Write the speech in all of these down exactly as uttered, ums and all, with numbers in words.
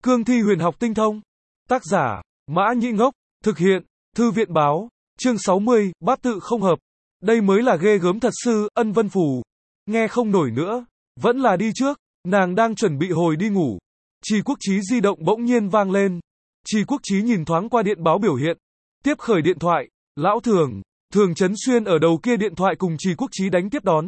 Cương thi huyền học tinh thông. Tác giả, Mã Nhĩ Ngốc. Thực hiện, Thư viện báo. Chương sáu mươi, bát tự không hợp. Đây mới là ghê gớm thật sư, Ân Vân Phù. Nghe không nổi nữa. Vẫn là đi trước. Nàng đang chuẩn bị hồi đi ngủ. Trì Quốc Chí di động bỗng nhiên vang lên. Trì Quốc Chí nhìn thoáng qua điện báo biểu hiện. Tiếp khởi điện thoại. Lão Thường, Thường Chấn Xuyên ở đầu kia điện thoại cùng Trì Quốc Chí đánh tiếp đón.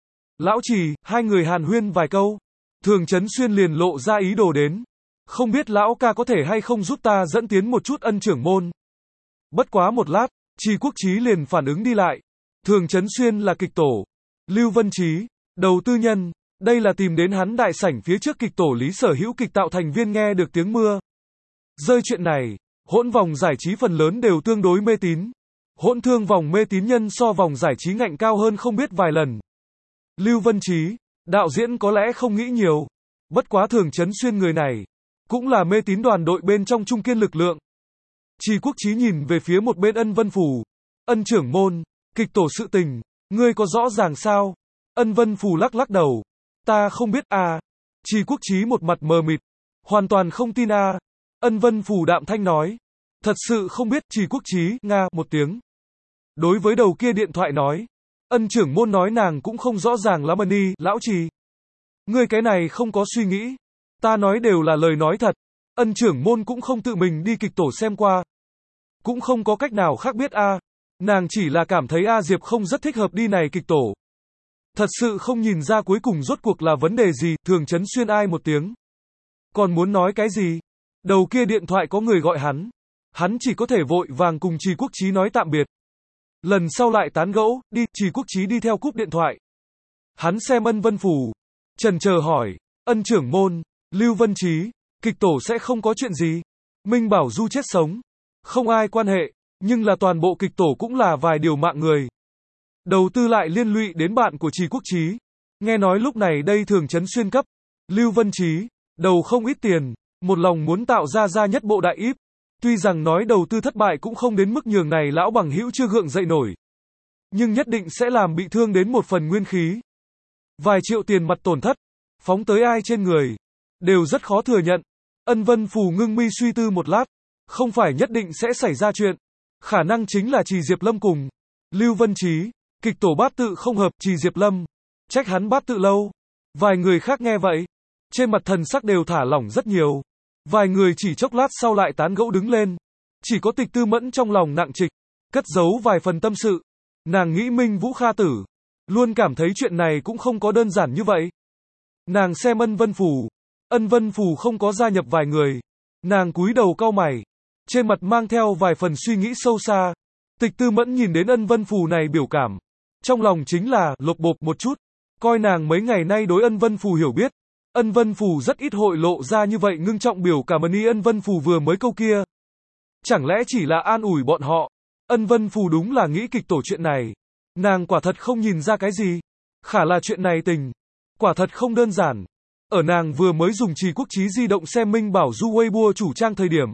Lão Trì, hai người hàn huyên vài câu. Thường Chấn Xuyên liền lộ ra ý đồ đến. Không biết lão ca có thể hay không giúp ta dẫn tiến một chút Ân trưởng môn. Bất quá một lát, Trì Quốc Chí liền phản ứng đi lại. Thường Chấn Xuyên là kịch tổ. Lưu Vân Chí, đầu tư nhân. Đây là tìm đến hắn đại sảnh phía trước kịch tổ Lý Sở Hữu kịch tạo thành viên nghe được tiếng mưa. Rơi chuyện này, hỗn vòng giải trí phần lớn đều tương đối mê tín. Hỗn thương vòng mê tín nhân so vòng giải trí ngạnh cao hơn không biết vài lần. Lưu Vân Chí, đạo diễn có lẽ không nghĩ nhiều. Bất quá Thường Chấn Xuyên người này, cũng là mê tín đoàn đội bên trong trung kiên lực lượng. Trì Quốc Chí nhìn về phía một bên Ân Vân Phù. Ân trưởng môn, kịch tổ sự tình, ngươi có rõ ràng sao? Ân Vân Phù lắc lắc đầu. Ta không biết à. Trì Quốc Chí một mặt mờ mịt. Hoàn toàn không tin à. Ân Vân Phù đạm thanh nói. Thật sự không biết. Trì Quốc Chí, nga, một tiếng. Đối với đầu kia điện thoại nói. Ân trưởng môn nói nàng cũng không rõ ràng lắm đi, lão Trì. Ngươi cái này không có suy nghĩ. Ta nói đều là lời nói thật. Ân trưởng môn cũng không tự mình đi kịch tổ xem qua. Cũng không có cách nào khác biết a. Nàng chỉ là cảm thấy A Diệp không rất thích hợp đi này kịch tổ. Thật sự không nhìn ra cuối cùng rốt cuộc là vấn đề gì. Thường Chấn Xuyên ai một tiếng. Còn muốn nói cái gì? Đầu kia điện thoại có người gọi hắn. Hắn chỉ có thể vội vàng cùng Trì Quốc Chí nói tạm biệt. Lần sau lại tán gẫu, đi. Trì Quốc Chí đi theo cúp điện thoại. Hắn xem Ân Vân Phù. Chần chờ hỏi. Ân trưởng môn, Lưu Vân Chí, kịch tổ sẽ không có chuyện gì. Minh Bảo Du chết sống. Không ai quan hệ. Nhưng là toàn bộ kịch tổ cũng là vài điều mạng người. Đầu tư lại liên lụy đến bạn của Trì Quốc Chí. Nghe nói lúc này đây Thường Chấn Xuyên cấp. Lưu Vân Chí, đầu không ít tiền. Một lòng muốn tạo ra ra nhất bộ đại íp. Tuy rằng nói đầu tư thất bại cũng không đến mức nhường này lão bằng hữu chưa gượng dậy nổi. Nhưng nhất định sẽ làm bị thương đến một phần nguyên khí. Vài triệu tiền mặt tổn thất. Phóng tới ai trên người. Đều rất khó thừa nhận. Ân Vân Phù ngưng mi suy tư một lát. Không phải nhất định sẽ xảy ra chuyện. Khả năng chính là Trì Diệp Lâm cùng Lưu Vân Chí. Kịch tổ bát tự không hợp. Trì Diệp Lâm. Trách hắn bát tự lâu. Vài người khác nghe vậy. Trên mặt thần sắc đều thả lỏng rất nhiều. Vài người chỉ chốc lát sau lại tán gẫu đứng lên. Chỉ có Tịch Tư Mẫn trong lòng nặng trịch. Cất giấu vài phần tâm sự. Nàng nghĩ Minh Vũ Kha tử. Luôn cảm thấy chuyện này cũng không có đơn giản như vậy. Nàng xem Ân Vân Phù. Ân Vân Phù không có gia nhập vài người. Nàng cúi đầu cau mày. Trên mặt mang theo vài phần suy nghĩ sâu xa. Tịch Tư Mẫn nhìn đến Ân Vân Phù này biểu cảm. Trong lòng chính là lột bột một chút. Coi nàng mấy ngày nay đối Ân Vân Phù hiểu biết. Ân Vân Phù rất ít hội lộ ra như vậy ngưng trọng biểu cảm ơn y Ân Vân Phù vừa mới câu kia. Chẳng lẽ chỉ là an ủi bọn họ. Ân Vân Phù đúng là nghĩ kịch tổ chuyện này. Nàng quả thật không nhìn ra cái gì. Khả là chuyện này tình. Quả thật không đơn giản. Ở nàng vừa mới dùng Trì Quốc Chí di động xem Minh Bảo Du Weibo chủ trang thời điểm.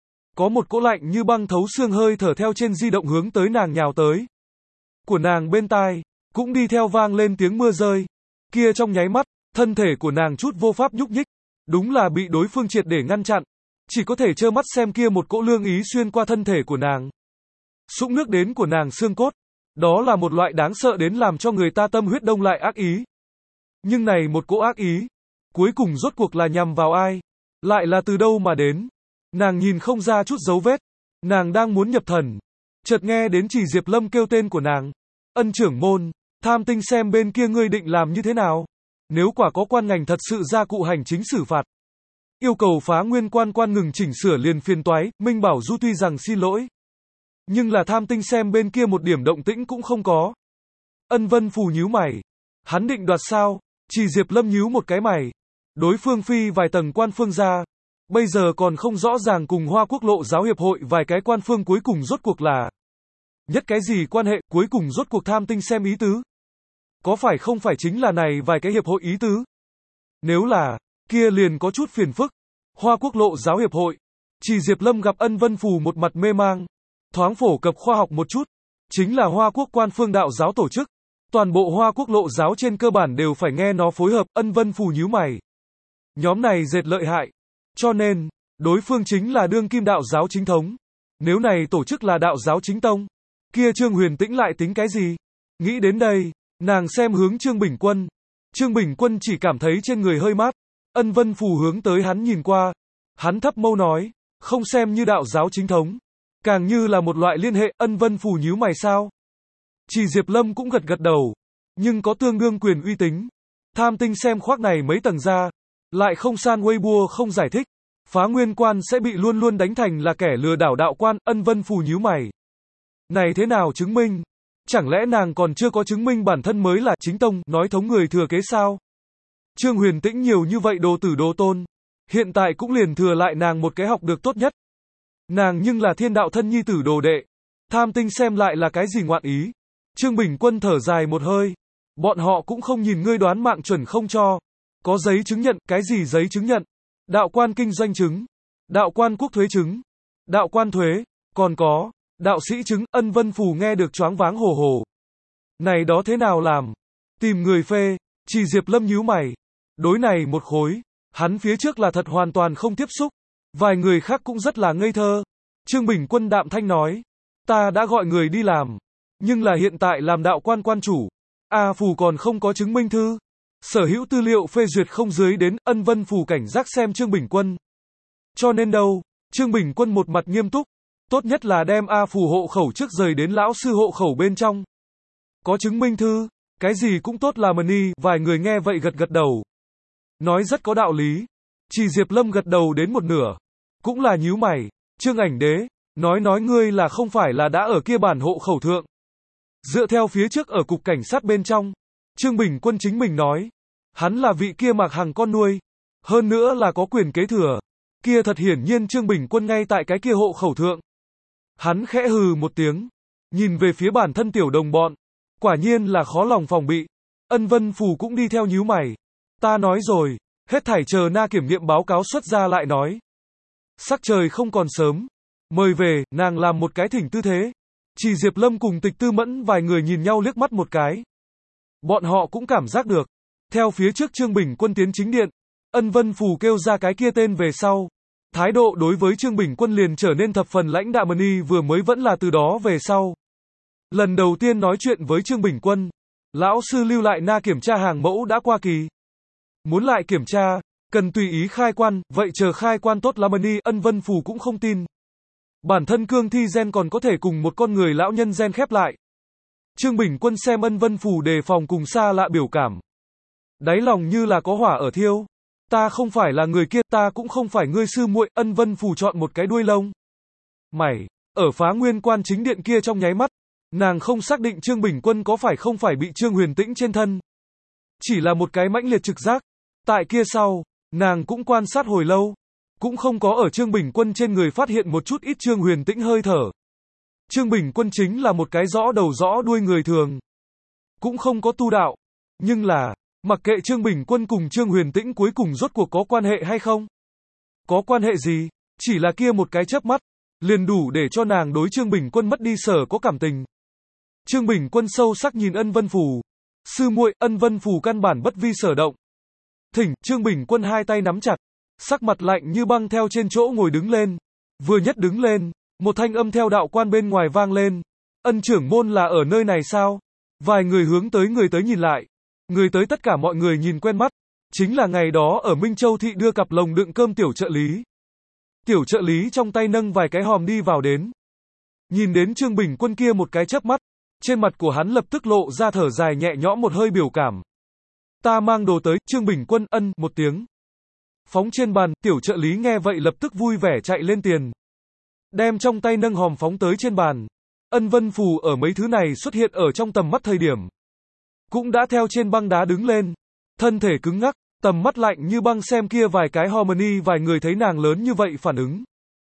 Có một cỗ lạnh như băng thấu xương hơi thở theo trên di động hướng tới nàng nhào tới. Của nàng bên tai, cũng đi theo vang lên tiếng mưa rơi. Kia trong nháy mắt, thân thể của nàng chút vô pháp nhúc nhích. Đúng là bị đối phương triệt để ngăn chặn. Chỉ có thể trơ mắt xem kia một cỗ lương ý xuyên qua thân thể của nàng. Sũng nước đến của nàng xương cốt. Đó là một loại đáng sợ đến làm cho người ta tâm huyết đông lại ác ý. Nhưng này một cỗ ác ý. Cuối cùng rốt cuộc là nhằm vào ai? Lại là từ đâu mà đến? Nàng nhìn không ra chút dấu vết. Nàng đang muốn nhập thần. Chợt nghe đến Trì Diệp Lâm kêu tên của nàng. Ân trưởng môn, Tham Tinh xem bên kia ngươi định làm như thế nào? Nếu quả có quan ngành thật sự ra cụ hành chính xử phạt. Yêu cầu phá nguyên quan quan ngừng chỉnh sửa liền phiền toái. Minh Bảo Du tuy rằng xin lỗi. Nhưng là Tham Tinh xem bên kia một điểm động tĩnh cũng không có. Ân Vân Phù nhíu mày. Hắn định đoạt sao? Trì Diệp Lâm nhíu một cái mày. Đối phương phi vài tầng quan phương ra. Bây giờ còn không rõ ràng cùng Hoa Quốc Lộ Giáo Hiệp hội vài cái quan phương cuối cùng rốt cuộc là. Nhất cái gì quan hệ cuối cùng rốt cuộc Tham Tinh xem ý tứ. Có phải không phải chính là này vài cái hiệp hội ý tứ? Nếu là, kia liền có chút phiền phức. Hoa Quốc Lộ Giáo Hiệp hội. Trì Diệp Lâm gặp Ân Vân Phù một mặt mê mang. Thoáng phổ cập khoa học một chút. Chính là Hoa Quốc quan phương đạo giáo tổ chức. Toàn bộ Hoa Quốc Lộ Giáo trên cơ bản đều phải nghe nó phối hợp. Ân Vân Phù nhíu mày. Nhóm này dệt lợi hại. Cho nên, đối phương chính là đương kim đạo giáo chính thống. Nếu này tổ chức là đạo giáo chính tông, kia Trương Huyền Tĩnh lại tính cái gì? Nghĩ đến đây, nàng xem hướng Trương Bình Quân. Trương Bình Quân chỉ cảm thấy trên người hơi mát. Ân Vân Phù hướng tới hắn nhìn qua. Hắn thấp mâu nói, không xem như đạo giáo chính thống, càng như là một loại liên hệ. Ân Vân Phù nhíu mày sao? Chỉ Diệp Lâm cũng gật gật đầu, nhưng có tương đương quyền uy tín. Tham tinh xem khoác này mấy tầng ra, lại không san Weibo không giải thích. Phá Nguyên Quan sẽ bị luôn luôn đánh thành là kẻ lừa đảo đạo quan. Ân Vân Phù nhíu mày. Này thế nào chứng minh? Chẳng lẽ nàng còn chưa có chứng minh bản thân mới là chính tông, nói thống người thừa kế sao? Trương Huyền Tĩnh nhiều như vậy đồ tử đồ tôn, hiện tại cũng liền thừa lại nàng một cái học được tốt nhất. Nàng nhưng là thiên đạo thân nhi tử đồ đệ. Tham tinh xem lại là cái gì ngoạn ý? Trương Bình Quân thở dài một hơi. Bọn họ cũng không nhìn ngươi đoán mạng chuẩn không cho. Có giấy chứng nhận, cái gì giấy chứng nhận? Đạo quan kinh doanh chứng, đạo quan quốc thuế chứng, đạo quan thuế, còn có đạo sĩ chứng. Ân Vân Phù nghe được choáng váng hồ hồ. Này đó thế nào làm? Tìm người phê. Chỉ Diệp Lâm nhíu mày. Đối này một khối, hắn phía trước là thật hoàn toàn không tiếp xúc. Vài người khác cũng rất là ngây thơ. Trương Bình Quân đạm thanh nói, ta đã gọi người đi làm, nhưng là hiện tại làm đạo quan quan chủ, A Phù còn không có chứng minh thư. Sở hữu tư liệu phê duyệt không dưới đến. Ân Vân Phù cảnh giác xem Trương Bình Quân. Cho nên đâu? Trương Bình Quân một mặt nghiêm túc. Tốt nhất là đem A Phù hộ khẩu trước rời đến lão sư hộ khẩu bên trong. Có chứng minh thư, cái gì cũng tốt là money. Vài người nghe vậy gật gật đầu. Nói rất có đạo lý. Chỉ Diệp Lâm gật đầu đến một nửa. Cũng là nhíu mày. Trương Ảnh Đế, nói nói ngươi là không phải là đã ở kia bản hộ khẩu thượng. Dựa theo phía trước ở cục cảnh sát bên trong, Trương Bình Quân chính mình nói, hắn là vị kia Mạc Hằng con nuôi, hơn nữa là có quyền kế thừa. Kia thật hiển nhiên Trương Bình Quân ngay tại cái kia hộ khẩu thượng. Hắn khẽ hừ một tiếng, nhìn về phía bản thân tiểu đồng bọn, quả nhiên là khó lòng phòng bị. Ân Vân Phù cũng đi theo nhíu mày. Ta nói rồi, hết thảy chờ na kiểm nghiệm báo cáo xuất ra lại nói. Sắc trời không còn sớm, mời về. Nàng làm một cái thỉnh tư thế. Chỉ Diệp Lâm cùng Tịch Tư Mẫn vài người nhìn nhau liếc mắt một cái. Bọn họ cũng cảm giác được. Theo phía trước Trương Bình Quân tiến chính điện, Ân Vân Phù kêu ra cái kia tên về sau, thái độ đối với Trương Bình Quân liền trở nên thập phần lãnh đạm. Mani vừa mới vẫn là từ đó về sau. Lần đầu tiên nói chuyện với Trương Bình Quân, lão sư lưu lại na kiểm tra hàng mẫu đã qua kỳ. Muốn lại kiểm tra, cần tùy ý khai quan, vậy chờ khai quan tốt là Mani. Ân Vân Phù cũng không tin. Bản thân cương thi gen còn có thể cùng một con người lão nhân gen khép lại. Trương Bình Quân xem Ân Vân Phù đề phòng cùng xa lạ biểu cảm. Đáy lòng như là có hỏa ở thiêu. Ta không phải là người kia, ta cũng không phải ngươi sư muội. Ân Vân Phù chọn một cái đuôi lông mày. Ở Phá Nguyên Quan chính điện kia trong nháy mắt, nàng không xác định Trương Bình Quân có phải không phải bị Trương Huyền Tĩnh trên thân. Chỉ là một cái mãnh liệt trực giác. Tại kia sau, nàng cũng quan sát hồi lâu, cũng không có ở Trương Bình Quân trên người phát hiện một chút ít Trương Huyền Tĩnh hơi thở. Trương Bình Quân chính là một cái rõ đầu rõ đuôi người thường, cũng không có tu đạo. Nhưng là, mặc kệ Trương Bình Quân cùng Trương Huyền Tĩnh cuối cùng rốt cuộc có quan hệ hay không, có quan hệ gì, chỉ là kia một cái chớp mắt, liền đủ để cho nàng đối Trương Bình Quân mất đi sở có cảm tình. Trương Bình Quân sâu sắc nhìn Ân Vân Phù. Sư muội. Ân Vân Phù căn bản bất vi sở động. Thỉnh. Trương Bình Quân hai tay nắm chặt, sắc mặt lạnh như băng theo trên chỗ ngồi đứng lên. Vừa nhất đứng lên, một thanh âm theo đạo quan bên ngoài vang lên. Ân trưởng môn là ở nơi này sao? Vài người hướng tới người tới nhìn lại. Người tới tất cả mọi người nhìn quen mắt. Chính là ngày đó ở Minh Châu thị đưa cặp lồng đựng cơm tiểu trợ lý. Tiểu trợ lý trong tay nâng vài cái hòm đi vào đến. Nhìn đến Trương Bình Quân kia một cái chớp mắt, trên mặt của hắn lập tức lộ ra thở dài nhẹ nhõm một hơi biểu cảm. Ta mang đồ tới. Trương Bình Quân ân một tiếng. Phóng trên bàn. Tiểu trợ lý nghe vậy lập tức vui vẻ chạy lên tiền, đem trong tay nâng hòm phóng tới trên bàn. Ân Vân Phù ở mấy thứ này xuất hiện ở trong tầm mắt thời điểm, cũng đã theo trên băng đá đứng lên, thân thể cứng ngắc, tầm mắt lạnh như băng xem kia vài cái harmony. Vài người thấy nàng lớn như vậy phản ứng,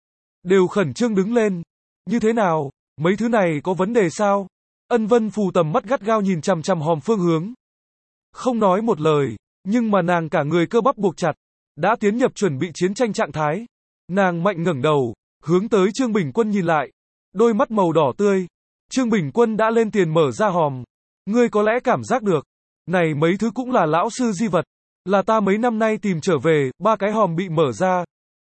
đều khẩn trương đứng lên. Như thế nào? Mấy thứ này có vấn đề sao? Ân Vân Phù tầm mắt gắt gao nhìn chằm chằm hòm phương hướng, không nói một lời, nhưng mà nàng cả người cơ bắp buộc chặt, đã tiến nhập chuẩn bị chiến tranh trạng thái. Nàng mạnh ngẩng đầu, hướng tới Trương Bình Quân nhìn lại, đôi mắt màu đỏ tươi. Trương Bình Quân đã lên tiền mở ra hòm. Ngươi có lẽ cảm giác được, này mấy thứ cũng là lão sư di vật, là ta mấy năm nay tìm trở về. Ba cái hòm bị mở ra.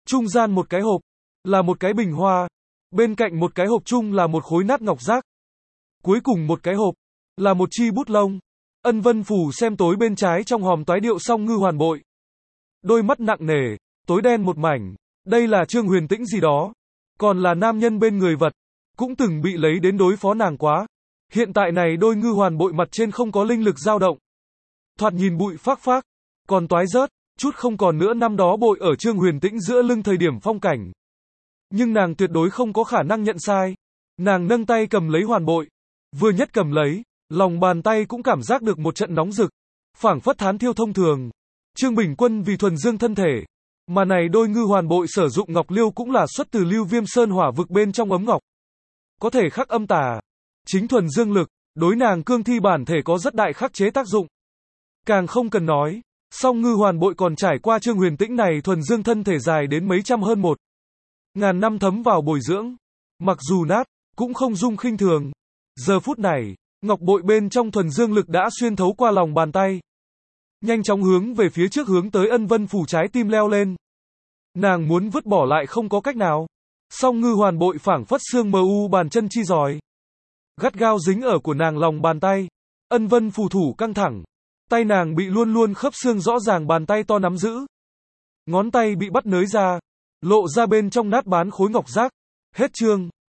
Trung gian một cái hộp, là một cái bình hoa. Bên cạnh một cái hộp chung là một khối nát ngọc giác. Cuối cùng một cái hộp, là một chi bút lông. Ân Vân Phù xem tối bên trái trong hòm toái điệu Song Ngư Hoàn Bội. Đôi mắt nặng nề, tối đen một mảnh. Đây là Trương Huyền Tĩnh gì đó. Còn là nam nhân bên người vật. Cũng từng bị lấy đến đối phó nàng quá. Hiện tại này đôi ngư hoàn bội mặt trên không có linh lực dao động. Thoạt nhìn bụi phác phác. Còn toái rớt, chút không còn nữa năm đó bội ở Trương Huyền Tĩnh giữa lưng thời điểm phong cảnh. Nhưng nàng tuyệt đối không có khả năng nhận sai. Nàng nâng tay cầm lấy hoàn bội. Vừa nhất cầm lấy, lòng bàn tay cũng cảm giác được một trận nóng rực. Phảng phất thán thiêu thông thường. Trương Bình Quân vì thuần dương thân thể. Mà này đôi ngư hoàn bội sử dụng ngọc liêu cũng là xuất từ Lưu Viêm Sơn hỏa vực bên trong ấm ngọc. Có thể khắc âm tà. Chính thuần dương lực, đối nàng cương thi bản thể có rất đại khắc chế tác dụng. Càng không cần nói, song ngư hoàn bội còn trải qua Trương Huyền Tĩnh này thuần dương thân thể dài đến mấy trăm hơn một ngàn năm thấm vào bồi dưỡng. Mặc dù nát, cũng không dung khinh thường. Giờ phút này, ngọc bội bên trong thuần dương lực đã xuyên thấu qua lòng bàn tay. Nhanh chóng hướng về phía trước hướng tới Ân Vân Phủ trái tim leo lên. Nàng muốn vứt bỏ lại không có cách nào. Song ngư hoàn bội phảng phất xương mờ u bàn chân chi giỏi. Gắt gao dính ở của nàng lòng bàn tay. Ân Vân Phù thủ căng thẳng. Tay nàng bị luôn luôn khớp xương rõ ràng bàn tay to nắm giữ. Ngón tay bị bắt nới ra. Lộ ra bên trong nát bán khối ngọc giác. Hết chương.